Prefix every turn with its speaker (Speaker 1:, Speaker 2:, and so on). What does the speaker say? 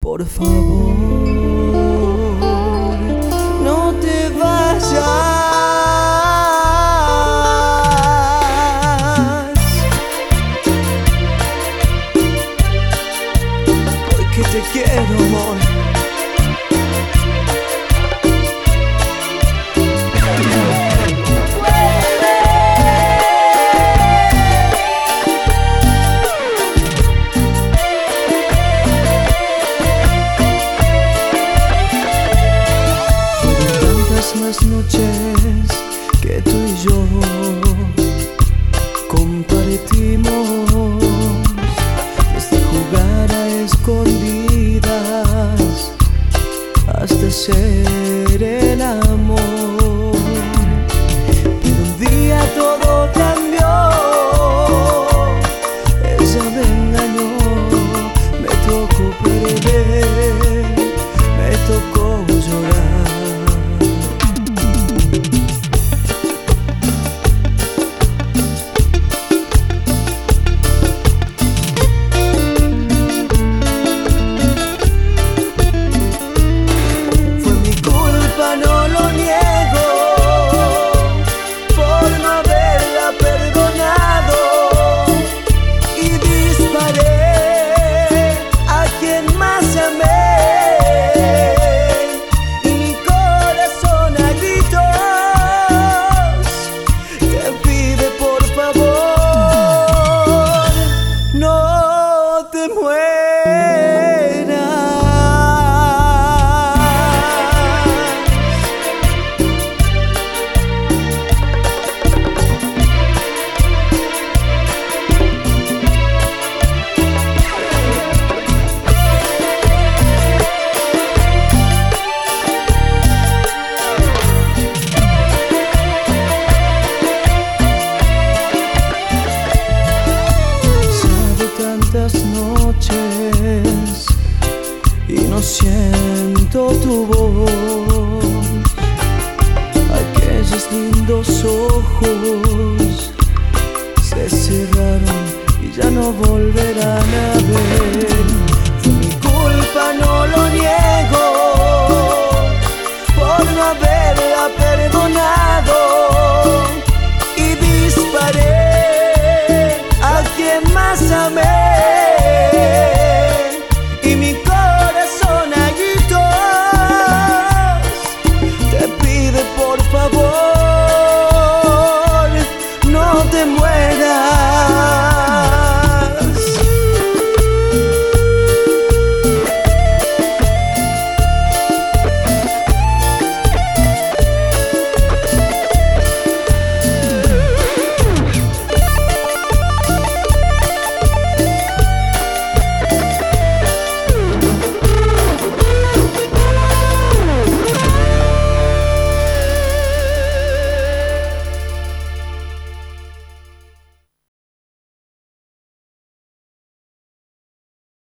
Speaker 1: Por favor, no te vayas, porque te quiero, amor. Las noches que tú y yo compartimos, desde jugar a escondidas hasta ser el amor. Pero un día todo cambió, ella me engañó, me tocó perder, me tocó llorar. Noches y no siento tu voz, aquellos lindos ojos se cerraron y ya no volverán a ver.